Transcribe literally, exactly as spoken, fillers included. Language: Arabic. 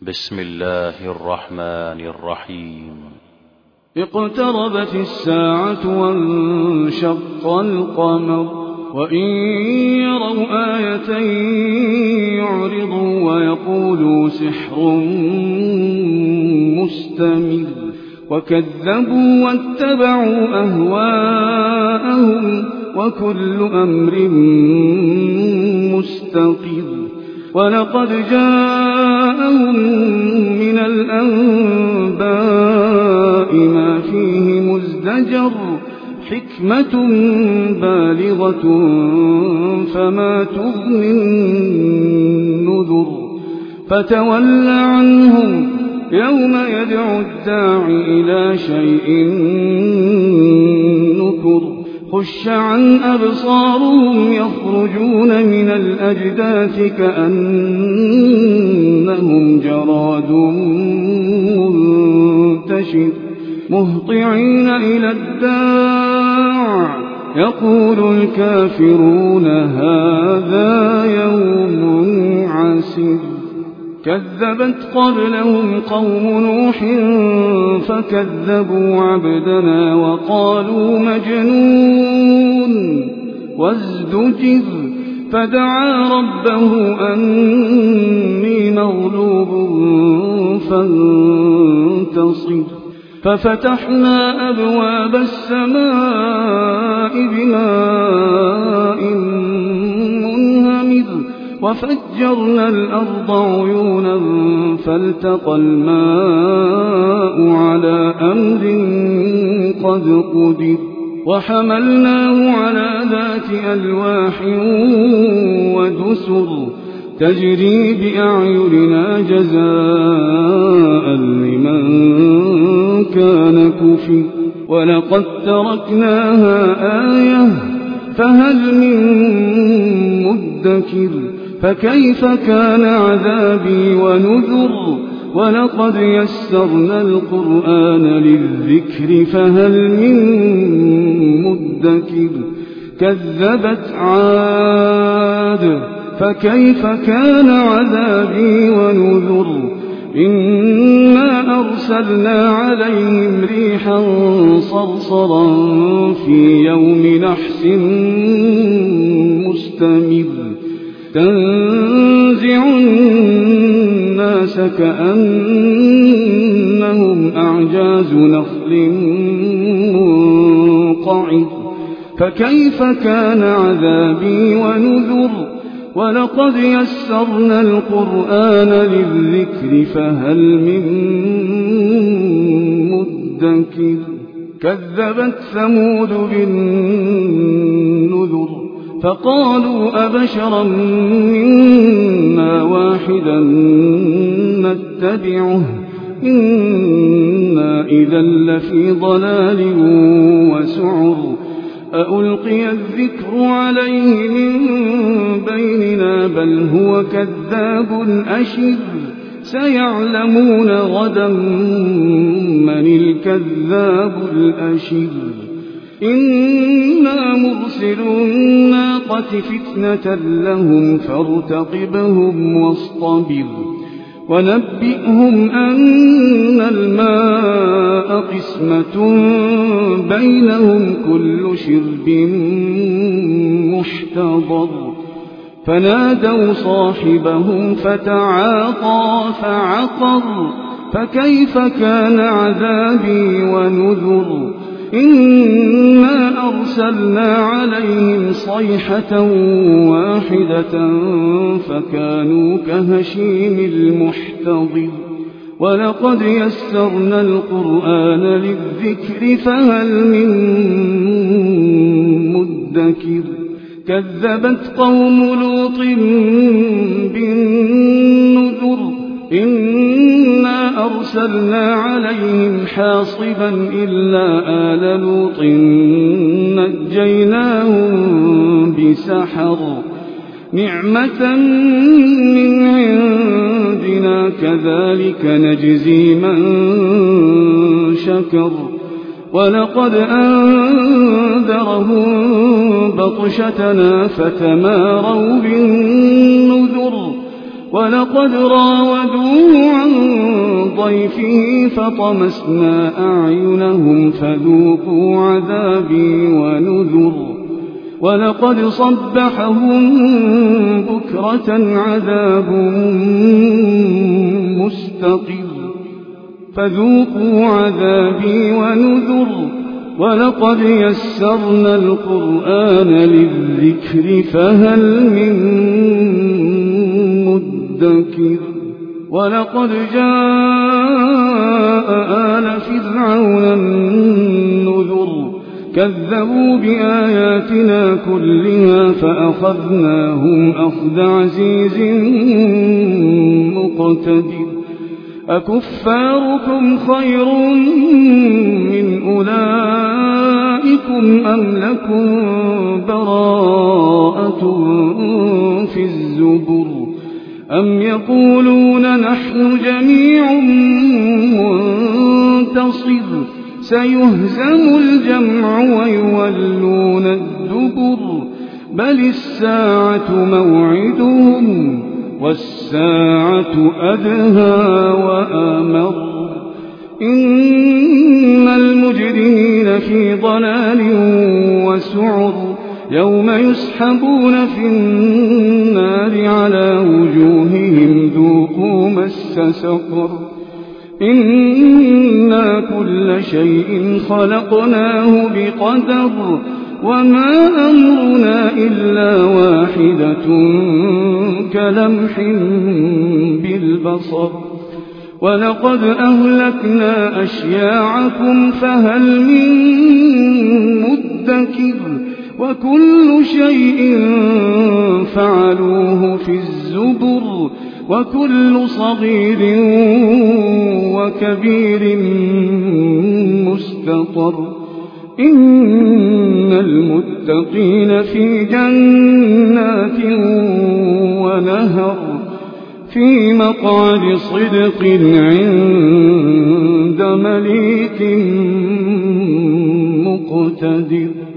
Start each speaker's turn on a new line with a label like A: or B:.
A: بسم الله الرحمن الرحيم.
B: اقتربت الساعة وانشق القمر وإن يروا آية يعرضوا ويقولوا سحر مستمر وكذبوا واتبعوا أهواءهم وكل أمر مستقر ولقد جاءهم من الأنباء ما فيه مزدجر حكمة بالغة فما تغني النذر فتول عنهم يوم يدعو الداع إلى شيء نكر خش عن أبصارهم يخرجون من الأجداث كأنهم جراد منتشر مهطعين إلى الداع يقول الكافرون هذا يوم عسر كذبت قبلهم قوم نوح فكذبوا عبدنا وقالوا مجنون وازدجر فدعا ربه أني مغلوب فانتصر ففتحنا أبواب السماء بماء منهمر وفجرنا الأرض عيونا فالتقى الماء على أمر قد قدر وحملناه على ذات ألواح ودسر تجري بأعيننا جزاء لمن كان كفر ولقد تركناها آية فهل من مدكر فكيف كان عذابي ونذر ولقد يسرنا القرآن للذكر فهل من مدكر كذبت عاد فكيف كان عذابي ونذر إنا أرسلنا عليهم ريحا صرصرا في يوم نحس مستمر تنزع الناس كأنهم أعجاز نخل منقعر فكيف كان عذابي ونذر ولقد يسرنا القرآن للذكر فهل من مدكر كذبت ثمود بالنذر فقالوا أبشرا منا واحدا نتبعه إنا إذا لفي ضلال وسعر أألقي الذكر عليه من بيننا بل هو كذاب أشر سيعلمون غدا من الكذاب الأشر إنا مرسل الناقة فتنة لهم فارتقبهم واصطبر ونبئهم أن الماء قسمة بينهم كل شرب محتضر فنادوا صاحبهم فتعاطى فعقر فكيف كان عذابي ونذر إنا أرسلنا عليهم صيحة واحدة فكانوا كهشيم المحتضر ولقد يسرنا القرآن للذكر فهل من مدكر كذبت قوم لوط بالنذر إنا أرسلنا عليهم حاصبا إلا آل لوط نجيناهم بسحر نعمة من عندنا كذلك نجزي من شكر ولقد أنذرهم بطشتنا فتماروا بالنذر ولقد راودوه عن لضيفه فطمسنا أعينهم فذوقوا عذابي ونذر ولقد صبحهم بكرة عذاب مستقر فذوقوا عذابي ونذر ولقد يسرنا القرآن للذكر فهل من مدكر ولقد جاء آل فرعون النذر كذبوا بآياتنا كلها فأخذناهم أخذ عزيز مقتدر أكفاركم خير من أولئكم أم لكم براءة في الزبر أم يقولون نحن جميع منتصر سيهزم الجمع ويولون الدبر بل الساعة موعدهم والساعة أدهى وآمر إن المجرمين في ضلال وسعر يوم يسحبون في النار على وجوههم ذوقوا مس سقر إنا كل شيء خلقناه بقدر وما أمرنا إلا واحدة كلمح بالبصر ولقد أهلكنا أشياعكم فهل من مدكر وكل شيء فعلوه في الزبر وكل صغير وكبير مستطر إن المتقين في جنات ونهر في مقعد صدق عند مليك مقتدر.